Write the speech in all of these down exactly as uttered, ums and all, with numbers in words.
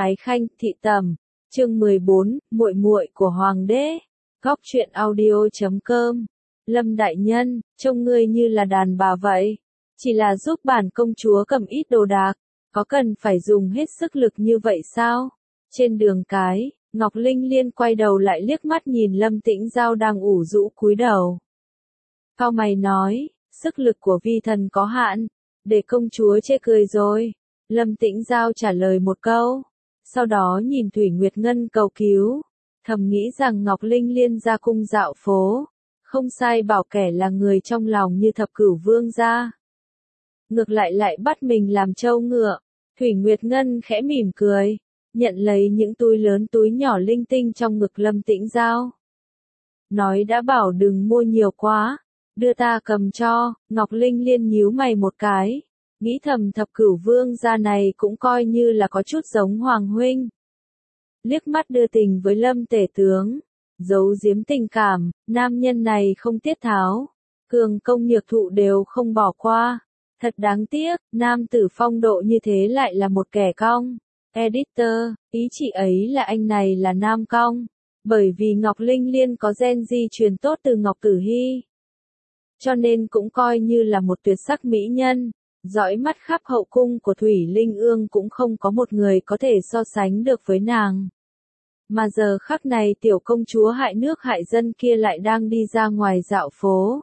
Ái Khanh, Thị Tầm, chương mười bốn, muội muội của hoàng đế. Góc truyện audio chấm com. Lâm đại nhân, trông ngươi như là đàn bà vậy. Chỉ là giúp bản công chúa cầm ít đồ đạc, có cần phải dùng hết sức lực như vậy sao? Trên đường cái, Ngọc Linh Liên quay đầu lại liếc mắt nhìn Lâm Tĩnh Giao đang ủ rũ cúi đầu. Cau mày nói, sức lực của vi thần có hạn, để công chúa chê cười rồi. Lâm Tĩnh Giao trả lời một câu, sau đó nhìn Thủy Nguyệt Ngân cầu cứu, thầm nghĩ rằng Ngọc Linh Liên ra cung dạo phố, không sai bảo kẻ là người trong lòng như thập cửu vương gia. Ngược lại lại bắt mình làm trâu ngựa. Thủy Nguyệt Ngân khẽ mỉm cười, nhận lấy những túi lớn túi nhỏ linh tinh trong ngực Lâm Tĩnh Giao. Nói đã bảo đừng mua nhiều quá, đưa ta cầm cho. Ngọc Linh Liên nhíu mày một cái, nghĩ thầm thập cửu vương gia này cũng coi như là có chút giống Hoàng huynh. Liếc mắt đưa tình với Lâm tể tướng, giấu giếm tình cảm, nam nhân này không tiết tháo, cường công nhược thụ đều không bỏ qua. Thật đáng tiếc, nam tử phong độ như thế lại là một kẻ cong. Editor, ý chị ấy là anh này là nam cong, bởi vì Ngọc Linh Liên có gen di truyền tốt từ Ngọc Tử Hy, cho nên cũng coi như là một tuyệt sắc mỹ nhân. Dõi mắt khắp hậu cung của Thủy Linh Ương cũng không có một người có thể so sánh được với nàng. Mà giờ khắc này tiểu công chúa hại nước hại dân kia lại đang đi ra ngoài dạo phố.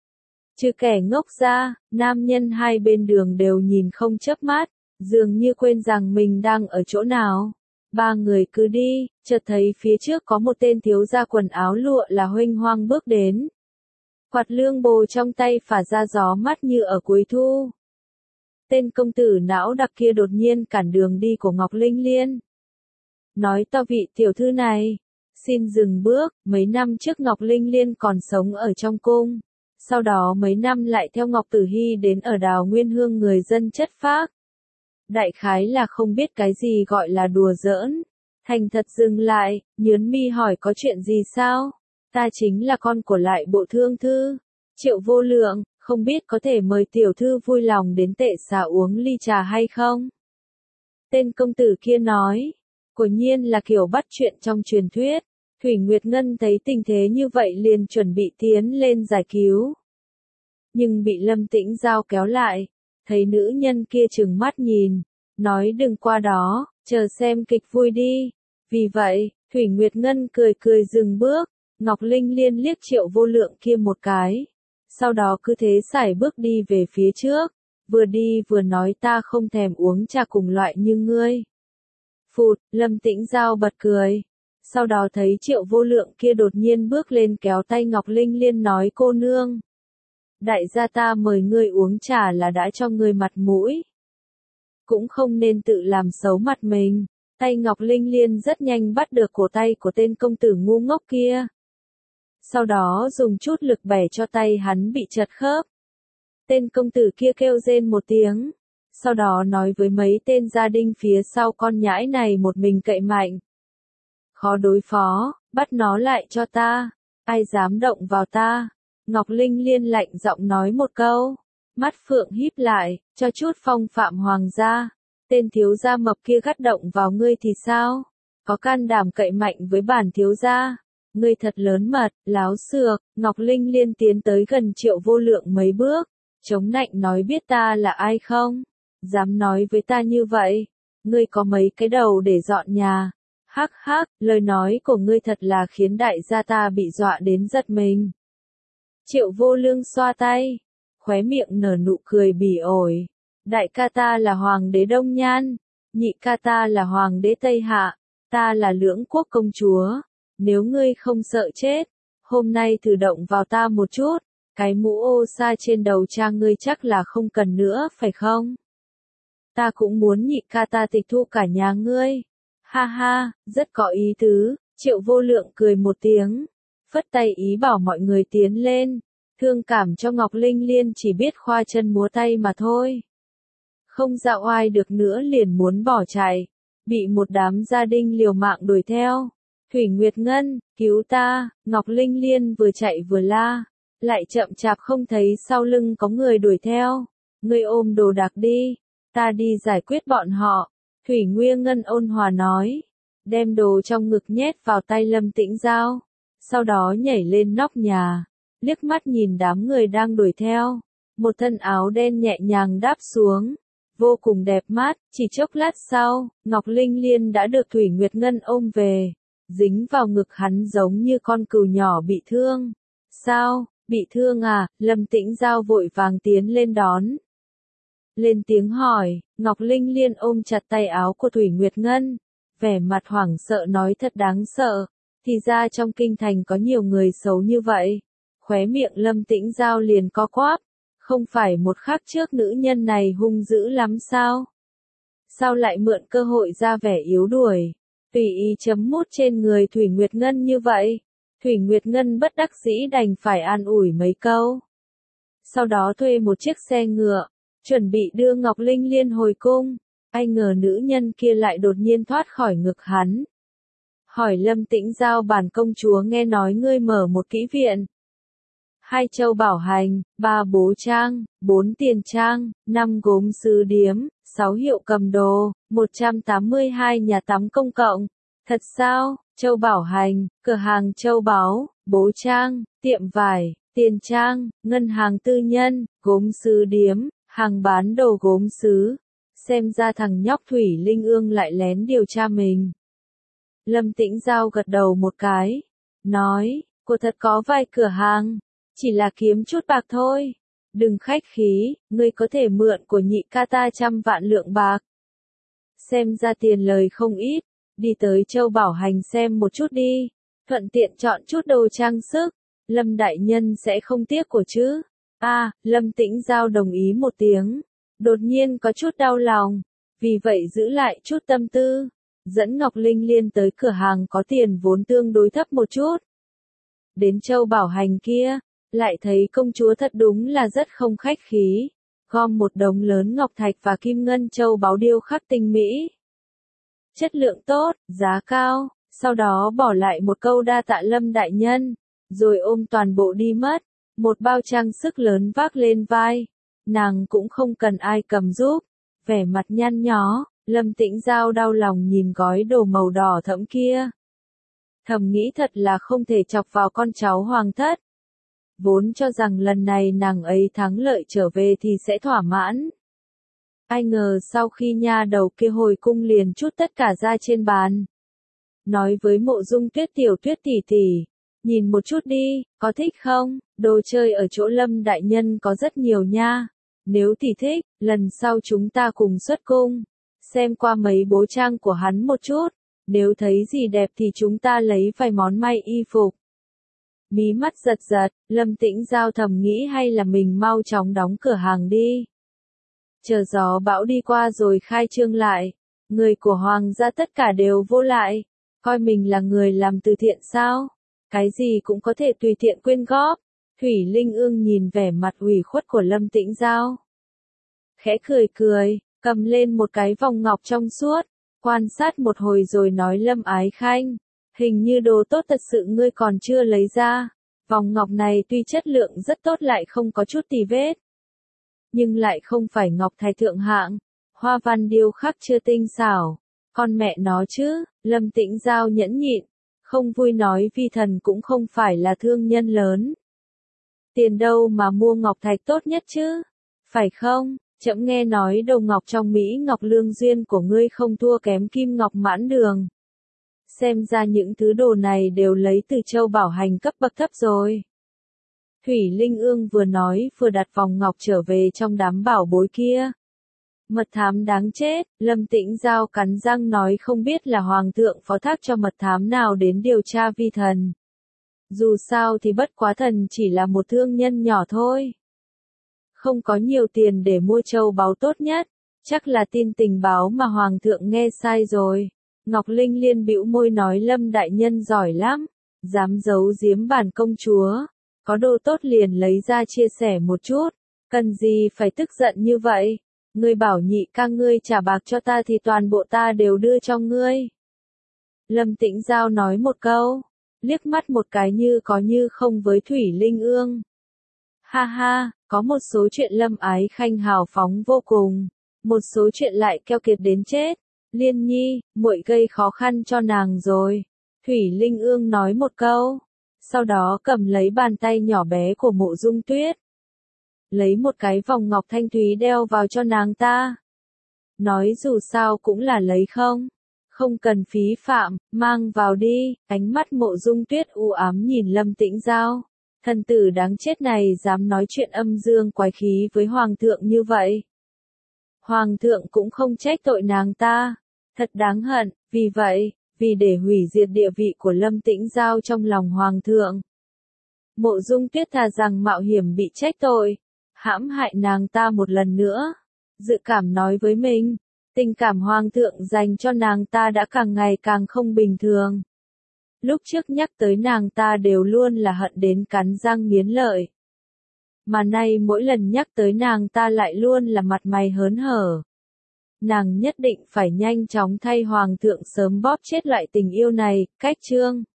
Trừ kẻ ngốc ra, nam nhân hai bên đường đều nhìn không chớp mắt, dường như quên rằng mình đang ở chỗ nào. Ba người cứ đi, chợt thấy phía trước có một tên thiếu gia quần áo lụa là Huênh Hoang bước đến. Quạt lương bồ trong tay phả ra gió mát như ở cuối thu. Tên công tử não đặc kia đột nhiên cản đường đi của Ngọc Linh Liên. Nói to vị tiểu thư này, xin dừng bước. Mấy năm trước Ngọc Linh Liên còn sống ở trong cung, sau đó mấy năm lại theo Ngọc Tử Hy đến ở Đào Nguyên Hương người dân chất phác. Đại khái là không biết cái gì gọi là đùa giỡn. Thành thật dừng lại, nhớn mi hỏi có chuyện gì sao? Ta chính là con của lại bộ thương thư, Triệu Vô Lượng, không biết có thể mời tiểu thư vui lòng đến tệ xá uống ly trà hay không? Tên công tử kia nói, quả nhiên là kiểu bắt chuyện trong truyền thuyết. Thủy Nguyệt Ngân thấy tình thế như vậy liền chuẩn bị tiến lên giải cứu. Nhưng bị Lâm Tĩnh Giao kéo lại, thấy nữ nhân kia trừng mắt nhìn, nói đừng qua đó, chờ xem kịch vui đi. Vì vậy, Thủy Nguyệt Ngân cười cười dừng bước. Ngọc Linh Liên liếc Triệu Vô Lượng kia một cái, sau đó cứ thế sải bước đi về phía trước, vừa đi vừa nói ta không thèm uống trà cùng loại như ngươi. Phụt, Lâm Tĩnh Giao bật cười, sau đó thấy Triệu Vô Lượng kia đột nhiên bước lên kéo tay Ngọc Linh Liên nói cô nương. Đại gia ta mời ngươi uống trà là đã cho ngươi mặt mũi, cũng không nên tự làm xấu mặt mình. Tay Ngọc Linh Liên rất nhanh bắt được cổ tay của tên công tử ngu ngốc kia. Sau đó dùng chút lực bẻ cho tay hắn bị chật khớp. Tên công tử kia kêu rên một tiếng, sau đó nói với mấy tên gia đình phía sau con nhãi này một mình cậy mạnh. Khó đối phó, bắt nó lại cho ta, ai dám động vào ta. Ngọc Linh Liên lạnh giọng nói một câu, mắt phượng híp lại, cho chút phong phạm hoàng gia. Tên thiếu gia mập kia gắt động vào ngươi thì sao? Có can đảm cậy mạnh với bản thiếu gia? Ngươi thật lớn mật, láo xược. Ngọc Linh Liên tiến tới gần Triệu Vô Lượng mấy bước, chống nạnh nói biết ta là ai không? Dám nói với ta như vậy? Ngươi có mấy cái đầu để dọn nhà? Hắc hắc, lời nói của ngươi thật là khiến đại gia ta bị dọa đến giật mình. Triệu Vô Lương xoa tay, khóe miệng nở nụ cười bỉ ổi. Đại ca ta là hoàng đế Đông Nhan, nhị ca ta là hoàng đế Tây Hạ, ta là lưỡng quốc công chúa. Nếu ngươi không sợ chết, hôm nay thử động vào ta một chút, cái mũ ô sa trên đầu cha ngươi chắc là không cần nữa phải không? Ta cũng muốn nhị ca ta tịch thu cả nhà ngươi. Ha ha, rất có ý tứ. Triệu Vô Lượng cười một tiếng, phất tay ý bảo mọi người tiến lên, thương cảm cho Ngọc Linh Liên chỉ biết khoa chân múa tay mà thôi. Không dạo oai được nữa liền muốn bỏ chạy, bị một đám gia đình liều mạng đuổi theo. Thủy Nguyệt Ngân, cứu ta. Ngọc Linh Liên vừa chạy vừa la, lại chậm chạp không thấy sau lưng có người đuổi theo. Ngươi ôm đồ đạc đi, ta đi giải quyết bọn họ. Thủy Nguyên Ngân ôn hòa nói, đem đồ trong ngực nhét vào tay Lâm Tĩnh Giao, sau đó nhảy lên nóc nhà, liếc mắt nhìn đám người đang đuổi theo, một thân áo đen nhẹ nhàng đáp xuống, vô cùng đẹp mắt, chỉ chốc lát sau, Ngọc Linh Liên đã được Thủy Nguyệt Ngân ôm về, dính vào ngực hắn giống như con cừu nhỏ bị thương. Sao, bị thương à? Lâm Tĩnh Giao vội vàng tiến lên đón. Lên tiếng hỏi, Ngọc Linh Liên ôm chặt tay áo của Thủy Nguyệt Ngân, vẻ mặt hoảng sợ nói thật đáng sợ, thì ra trong kinh thành có nhiều người xấu như vậy. Khóe miệng Lâm Tĩnh Giao liền co quắp, không phải một khắc trước nữ nhân này hung dữ lắm sao? Sao lại mượn cơ hội ra vẻ yếu đuổi, tùy ý chấm mút trên người Thủy Nguyệt Ngân như vậy? Thủy Nguyệt Ngân bất đắc dĩ đành phải an ủi mấy câu. Sau đó thuê một chiếc xe ngựa, chuẩn bị đưa Ngọc Linh Liên hồi cung. Ai ngờ nữ nhân kia lại đột nhiên thoát khỏi ngực hắn. Hỏi Lâm Tĩnh Giao, bản công chúa nghe nói ngươi mở một kỹ viện. Hai châu bảo hành, ba bố trang, bốn tiền trang, năm gốm sứ điếm, sáu hiệu cầm đồ, một trăm tám mươi hai nhà tắm công cộng. Thật sao? Châu bảo hành, cửa hàng châu báu, bố trang, tiệm vải, tiền trang, ngân hàng tư nhân, gốm sứ điếm, hàng bán đồ gốm sứ. Xem ra thằng nhóc Thủy Linh Ương lại lén điều tra mình. Lâm Tĩnh Giao gật đầu một cái, nói, cô thật có vài cửa hàng, chỉ là kiếm chút bạc thôi. Đừng khách khí, ngươi có thể mượn của nhị ca ta trăm vạn lượng bạc. Xem ra tiền lời không ít, đi tới châu bảo hành xem một chút đi, thuận tiện chọn chút đồ trang sức, Lâm đại nhân sẽ không tiếc của chứ. A, à, Lâm Tĩnh Giao đồng ý một tiếng. Đột nhiên có chút đau lòng, vì vậy giữ lại chút tâm tư, dẫn Ngọc Linh Liên tới cửa hàng có tiền vốn tương đối thấp một chút. Đến châu bảo hành kia, lại thấy công chúa thật đúng là rất không khách khí, gom một đống lớn ngọc thạch và kim ngân châu báu điêu khắc tinh mỹ. Chất lượng tốt, giá cao, sau đó bỏ lại một câu đa tạ Lâm đại nhân, rồi ôm toàn bộ đi mất, một bao trang sức lớn vác lên vai. Nàng cũng không cần ai cầm giúp, vẻ mặt nhăn nhó, Lâm Tĩnh Giao đau lòng nhìn gói đồ màu đỏ thẫm kia. Thầm nghĩ thật là không thể chọc vào con cháu hoàng thất. Vốn cho rằng lần này nàng ấy thắng lợi trở về thì sẽ thỏa mãn. Ai ngờ sau khi nha đầu kia hồi cung liền trút tất cả ra trên bàn. Nói với Mộ Dung Tuyết tiểu Tuyết tỷ tỷ, nhìn một chút đi, có thích không? Đồ chơi ở chỗ Lâm đại nhân có rất nhiều nha. Nếu tỷ thích, lần sau chúng ta cùng xuất cung, xem qua mấy bố trang của hắn một chút, nếu thấy gì đẹp thì chúng ta lấy vài món may y phục. Mí mắt giật giật, Lâm Tĩnh Giao thầm nghĩ hay là mình mau chóng đóng cửa hàng đi. Chờ gió bão đi qua rồi khai trương lại, người của hoàng gia tất cả đều vô lại, coi mình là người làm từ thiện sao? Cái gì cũng có thể tùy tiện quyên góp. Thủy Linh Ương nhìn vẻ mặt ủy khuất của Lâm Tĩnh Giao, khẽ cười cười, cầm lên một cái vòng ngọc trong suốt, quan sát một hồi rồi nói Lâm Ái Khanh, hình như đồ tốt thật sự ngươi còn chưa lấy ra. Vòng ngọc này tuy chất lượng rất tốt lại không có chút tì vết, nhưng lại không phải ngọc thạch thượng hạng, hoa văn điêu khắc chưa tinh xảo. Con mẹ nó chứ, Lâm Tĩnh Giao nhẫn nhịn, không vui nói vi thần cũng không phải là thương nhân lớn. Tiền đâu mà mua ngọc thạch tốt nhất chứ, phải không? Trẫm nghe nói đầu ngọc trong Mỹ ngọc lương duyên của ngươi không thua kém kim ngọc mãn đường. Xem ra những thứ đồ này đều lấy từ châu bảo hành cấp bậc thấp rồi. Thủy Linh Ương vừa nói vừa đặt vòng ngọc trở về trong đám bảo bối kia. Mật thám đáng chết, Lâm Tĩnh Giao cắn răng nói không biết là hoàng thượng phó thác cho mật thám nào đến điều tra vi thần. Dù sao thì bất quá thần chỉ là một thương nhân nhỏ thôi. Không có nhiều tiền để mua châu báu tốt nhất, chắc là tin tình báo mà hoàng thượng nghe sai rồi. Ngọc Linh Liên bĩu môi nói Lâm đại nhân giỏi lắm, dám giấu giếm bản công chúa, có đồ tốt liền lấy ra chia sẻ một chút, cần gì phải tức giận như vậy, ngươi bảo nhị ca ngươi trả bạc cho ta thì toàn bộ ta đều đưa cho ngươi. Lâm Tĩnh Giao nói một câu, liếc mắt một cái như có như không với Thủy Linh Ương. Ha ha, có một số chuyện Lâm Ái Khanh hào phóng vô cùng, một số chuyện lại keo kiệt đến chết. Liên Nhi, muội gây khó khăn cho nàng rồi. Thủy Linh Ương nói một câu. Sau đó cầm lấy bàn tay nhỏ bé của Mộ Dung Tuyết. Lấy một cái vòng ngọc thanh thúy đeo vào cho nàng ta. Nói dù sao cũng là lấy không. Không cần phí phạm, mang vào đi. Ánh mắt Mộ Dung Tuyết u ám nhìn Lâm Tĩnh Giao. Thần tử đáng chết này dám nói chuyện âm dương quái khí với hoàng thượng như vậy. Hoàng thượng cũng không trách tội nàng ta. Thật đáng hận, vì vậy, vì để hủy diệt địa vị của Lâm Tĩnh Giao trong lòng hoàng thượng. Mộ Dung Tuyết thà rằng mạo hiểm bị trách tội, hãm hại nàng ta một lần nữa. Dự cảm nói với mình, tình cảm hoàng thượng dành cho nàng ta đã càng ngày càng không bình thường. Lúc trước nhắc tới nàng ta đều luôn là hận đến cắn răng nghiến lợi. Mà nay mỗi lần nhắc tới nàng ta lại luôn là mặt mày hớn hở. Nàng nhất định phải nhanh chóng thay hoàng thượng sớm bóp chết loại tình yêu này, cách chương.